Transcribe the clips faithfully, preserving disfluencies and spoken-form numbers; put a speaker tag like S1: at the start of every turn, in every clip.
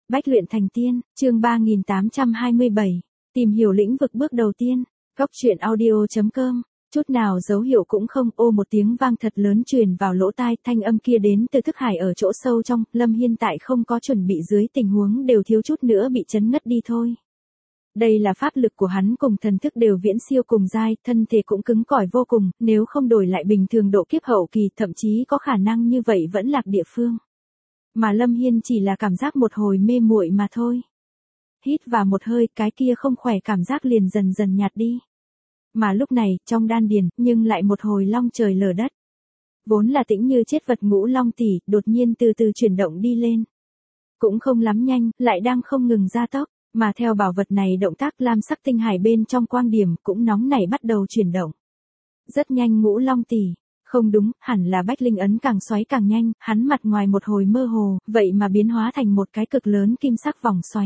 S1: Bách luyện thành tiên, chương ba nghìn tám trăm hai mươi bảy, tìm hiểu lĩnh vực bước đầu tiên, Cóc truyện audio chấm com, chút nào dấu hiệu cũng không, ô một tiếng vang thật lớn truyền vào lỗ tai, thanh âm kia đến từ thức hải ở chỗ sâu trong, Lâm Hiên tại không có chuẩn bị dưới tình huống đều thiếu chút nữa bị chấn ngất đi thôi. Đây là pháp lực của hắn cùng thần thức đều viễn siêu cùng giai, thân thể cũng cứng cỏi vô cùng, nếu không đổi lại bình thường độ kiếp hậu kỳ thậm chí có khả năng như vậy vẫn lạc địa phương. Mà Lâm Hiên chỉ là cảm giác một hồi mê muội mà thôi. Hít vào một hơi, cái kia không khỏe cảm giác liền dần dần nhạt đi. Mà lúc này, trong đan điền, nhưng lại một hồi long trời lở đất. Vốn là tĩnh như chết vật ngũ long tỷ, đột nhiên từ từ chuyển động đi lên. Cũng không lắm nhanh, lại đang không ngừng gia tốc, mà theo bảo vật này động tác lam sắc tinh hải bên trong quang điểm cũng nóng nảy bắt đầu chuyển động. Rất nhanh ngũ long tỷ. Không đúng, hẳn là bách linh ấn càng xoáy càng nhanh, hắn mặt ngoài một hồi mơ hồ, vậy mà biến hóa thành một cái cực lớn kim sắc vòng xoáy.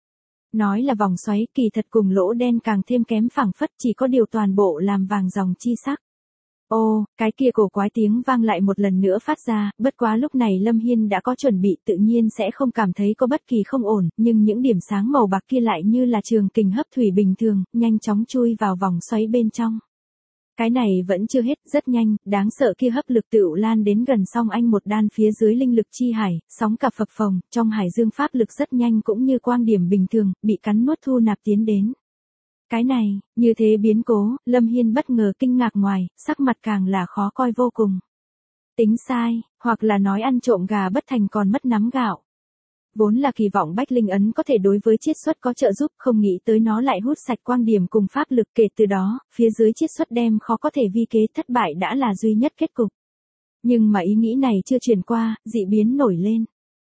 S1: Nói là vòng xoáy, kỳ thật cùng lỗ đen càng thêm kém phảng phất, chỉ có điều toàn bộ làm vàng dòng chi sắc. Ô, cái kia cổ quái tiếng vang lại một lần nữa phát ra, bất quá lúc này Lâm Hiên đã có chuẩn bị tự nhiên sẽ không cảm thấy có bất kỳ không ổn, nhưng những điểm sáng màu bạc kia lại như là trường kình hấp thủy bình thường, nhanh chóng chui vào vòng xoáy bên trong. Cái này vẫn chưa hết, rất nhanh, đáng sợ kia hấp lực tựu lan đến gần song anh một đan phía dưới linh lực chi hải, sóng cả phập phồng, trong hải dương pháp lực rất nhanh cũng như quang điểm bình thường, bị cắn nuốt thu nạp tiến đến. Cái này, như thế biến cố, Lâm Hiên bất ngờ kinh ngạc ngoài, sắc mặt càng là khó coi vô cùng. Tính sai, hoặc là nói ăn trộm gà bất thành còn mất nắm gạo. Vốn là kỳ vọng bách linh ấn có thể đối với chiết xuất có trợ giúp, không nghĩ tới nó lại hút sạch quang điểm cùng pháp lực, kể từ đó, phía dưới chiết xuất đem khó có thể vi kế, thất bại đã là duy nhất kết cục. Nhưng mà ý nghĩ này chưa truyền qua, dị biến nổi lên.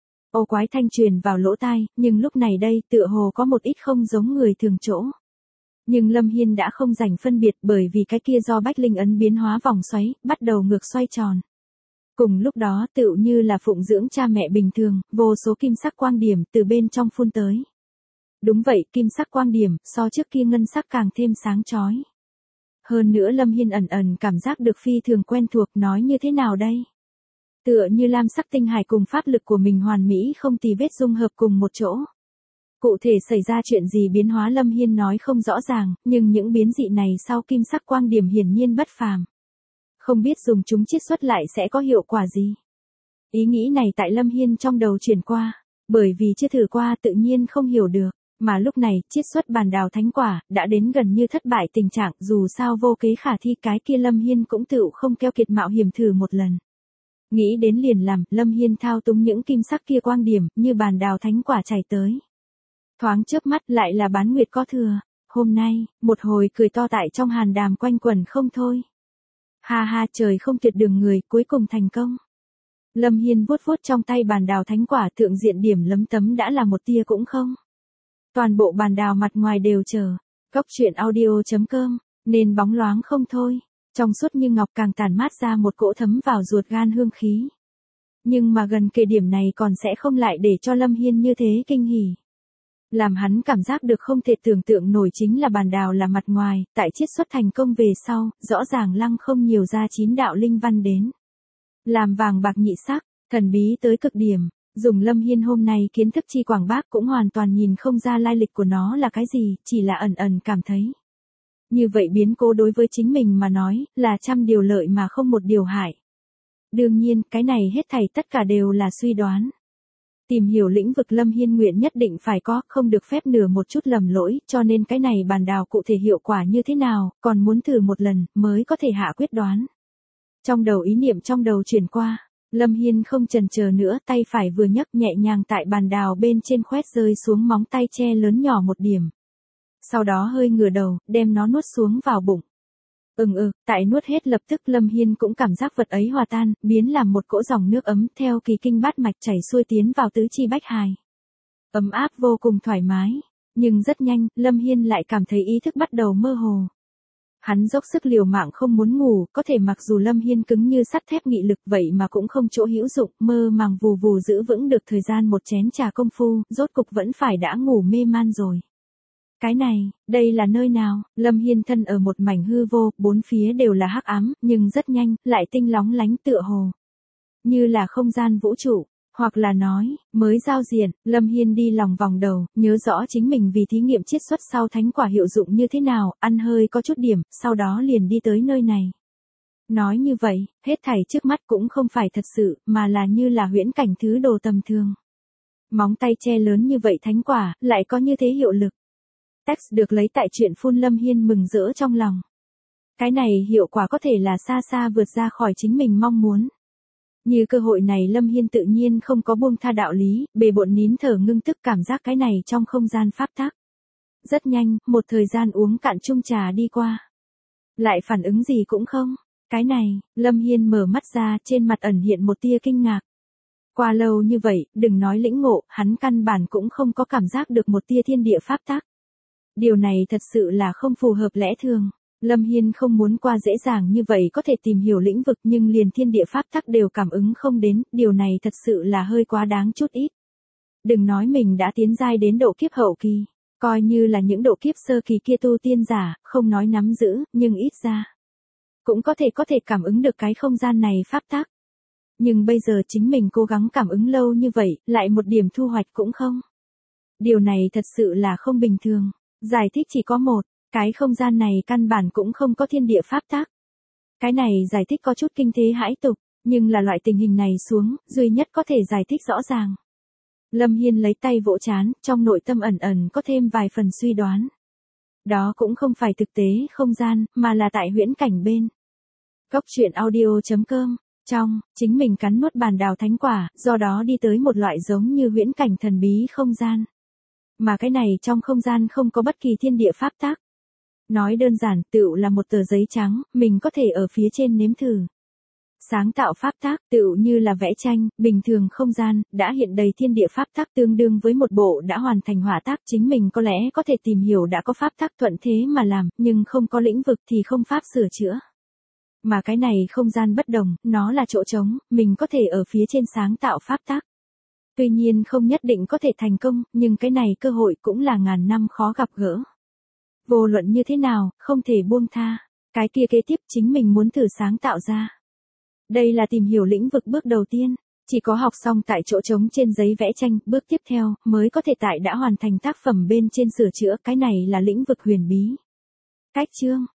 S1: Ô quái thanh truyền vào lỗ tai, nhưng lúc này đây tựa hồ có một ít không giống người thường chỗ. Nhưng Lâm Hiên đã không rảnh phân biệt bởi vì cái kia do bách linh ấn biến hóa vòng xoáy, bắt đầu ngược xoay tròn. Cùng lúc đó tựu như là phụng dưỡng cha mẹ bình thường, vô số kim sắc quang điểm từ bên trong phun tới. Đúng vậy, kim sắc quang điểm, so trước kia ngân sắc càng thêm sáng chói. Hơn nữa Lâm Hiên ẩn ẩn cảm giác được phi thường quen thuộc, nói như thế nào đây? Tựa như lam sắc tinh hải cùng pháp lực của mình hoàn mỹ không tì vết dung hợp cùng một chỗ. Cụ thể xảy ra chuyện gì biến hóa Lâm Hiên nói không rõ ràng, nhưng những biến dị này sau kim sắc quang điểm hiển nhiên bất phàm. Không biết dùng chúng chiết xuất lại sẽ có hiệu quả gì. Ý nghĩ này tại Lâm Hiên trong đầu chuyển qua, bởi vì chưa thử qua tự nhiên không hiểu được, mà lúc này chiết xuất bàn đào thánh quả đã đến gần như thất bại tình trạng, dù sao vô kế khả thi, cái kia Lâm Hiên cũng tựu không keo kiệt mạo hiểm thử một lần. Nghĩ đến liền làm, Lâm Hiên thao túng những kim sắc kia quang điểm, như bàn đào thánh quả chảy tới. Thoáng chớp mắt lại là bán nguyệt có thừa, hôm nay, một hồi cười to tại trong hàn đàm quanh quẩn không thôi. Ha ha, trời không tuyệt đường người, cuối cùng thành công. Lâm Hiên vuốt vuốt trong tay bàn đào thánh quả, thượng diện điểm lấm tấm đã là một tia cũng không. Toàn bộ bàn đào mặt ngoài đều chờ. Cóc truyện audio chấm com, nên bóng loáng không thôi. Trong suốt như ngọc càng tản mát ra một cỗ thấm vào ruột gan hương khí. Nhưng mà gần kề điểm này còn sẽ không lại để cho Lâm Hiên như thế kinh hỉ. Làm hắn cảm giác được không thể tưởng tượng nổi chính là bàn đào là mặt ngoài, tại chiết xuất thành công về sau, rõ ràng lăng không nhiều ra chín đạo linh văn đến. Làm vàng bạc nhị sắc, thần bí tới cực điểm, dùng Lâm Hiên hôm nay kiến thức chi quảng bác cũng hoàn toàn nhìn không ra lai lịch của nó là cái gì, chỉ là ẩn ẩn cảm thấy. Như vậy biến cố đối với chính mình mà nói, là trăm điều lợi mà không một điều hại. Đương nhiên, cái này hết thảy tất cả đều là suy đoán. Tìm hiểu lĩnh vực Lâm Hiên nguyện nhất định phải có, không được phép nửa một chút lầm lỗi, cho nên cái này bàn đào cụ thể hiệu quả như thế nào, còn muốn thử một lần, mới có thể hạ quyết đoán. Trong đầu ý niệm trong đầu chuyển qua, Lâm Hiên không chần chờ nữa, tay phải vừa nhấc nhẹ nhàng tại bàn đào bên trên khoét rơi xuống móng tay che lớn nhỏ một điểm. Sau đó hơi ngửa đầu, đem nó nuốt xuống vào bụng. Ừm ừ, tại nuốt hết lập tức Lâm Hiên cũng cảm giác vật ấy hòa tan, biến làm một cỗ dòng nước ấm theo kỳ kinh bát mạch chảy xuôi tiến vào tứ chi bách hài. Ấm áp vô cùng thoải mái, nhưng rất nhanh, Lâm Hiên lại cảm thấy ý thức bắt đầu mơ hồ. Hắn dốc sức liều mạng không muốn ngủ, có thể mặc dù Lâm Hiên cứng như sắt thép nghị lực vậy mà cũng không chỗ hữu dụng, mơ màng vù vù giữ vững được thời gian một chén trà công phu, rốt cục vẫn phải đã ngủ mê man rồi. Cái này, đây là nơi nào? Lâm Hiên thân ở một mảnh hư vô, bốn phía đều là hắc ám, nhưng rất nhanh, lại tinh lóng lánh tựa hồ. Như là không gian vũ trụ, Hoặc là nói, mới giao diện, Lâm Hiên đi lòng vòng đầu, nhớ rõ chính mình vì thí nghiệm chiết xuất sau thánh quả hiệu dụng như thế nào, ăn hơi có chút điểm, sau đó liền đi tới nơi này. Nói như vậy, hết thảy trước mắt cũng không phải thật sự, mà là như là huyễn cảnh thứ đồ tầm thường. Móng tay che lớn như vậy thánh quả, lại có như thế hiệu lực. Text được lấy tại truyện phun Lâm Hiên mừng rỡ trong lòng. Cái này hiệu quả có thể là xa xa vượt ra khỏi chính mình mong muốn. Như cơ hội này Lâm Hiên tự nhiên không có buông tha đạo lý, bề bộn nín thở ngưng tức cảm giác cái này trong không gian pháp tắc. Rất nhanh, một thời gian uống cạn chung trà đi qua. Lại phản ứng gì cũng không. Cái này, Lâm Hiên mở mắt ra, trên mặt ẩn hiện một tia kinh ngạc. Qua lâu như vậy, đừng nói lĩnh ngộ, hắn căn bản cũng không có cảm giác được một tia thiên địa pháp tắc. Điều này thật sự là không phù hợp lẽ thường. Lâm Hiên không muốn qua dễ dàng như vậy có thể tìm hiểu lĩnh vực nhưng liền thiên địa pháp tắc đều cảm ứng không đến, điều này thật sự là hơi quá đáng chút ít. Đừng nói mình đã tiến giai đến độ kiếp hậu kỳ, coi như là những độ kiếp sơ kỳ kia tu tiên giả, không nói nắm giữ, nhưng ít ra cũng có thể có thể cảm ứng được cái không gian này pháp tắc. Nhưng bây giờ chính mình cố gắng cảm ứng lâu như vậy, lại một điểm thu hoạch cũng không. Điều này thật sự là không bình thường. Giải thích chỉ có một, cái không gian này căn bản cũng không có thiên địa pháp tắc. Cái này giải thích có chút kinh thế hãi tục, nhưng là loại tình hình này xuống, duy nhất có thể giải thích rõ ràng. Lâm Hiên lấy tay vỗ trán, trong nội tâm ẩn ẩn có thêm vài phần suy đoán. Đó cũng không phải thực tế không gian, mà là tại huyễn cảnh bên. Cốc truyện audio chấm com, trong, chính mình cắn nuốt bàn đào thánh quả, do đó đi tới một loại giống như huyễn cảnh thần bí không gian. Mà cái này trong không gian không có bất kỳ thiên địa pháp tắc. Nói đơn giản, tựu là một tờ giấy trắng, mình có thể ở phía trên nếm thử. Sáng tạo pháp tắc, tựu như là vẽ tranh, bình thường không gian, đã hiện đầy thiên địa pháp tắc tương đương với một bộ đã hoàn thành hỏa tác. Chính mình có lẽ có thể tìm hiểu đã có pháp tắc thuận thế mà làm, nhưng không có lĩnh vực thì không pháp sửa chữa. Mà cái này không gian bất đồng, nó là chỗ trống, mình có thể ở phía trên sáng tạo pháp tắc. Tuy nhiên không nhất định có thể thành công, nhưng cái này cơ hội cũng là ngàn năm khó gặp gỡ. Vô luận như thế nào, không thể buông tha. Cái kia kế tiếp chính mình muốn thử sáng tạo ra. Đây là tìm hiểu lĩnh vực bước đầu tiên. Chỉ có học xong tại chỗ trống trên giấy vẽ tranh, bước tiếp theo, mới có thể tại đã hoàn thành tác phẩm bên trên sửa chữa. Cái này là lĩnh vực huyền bí. Cách chương.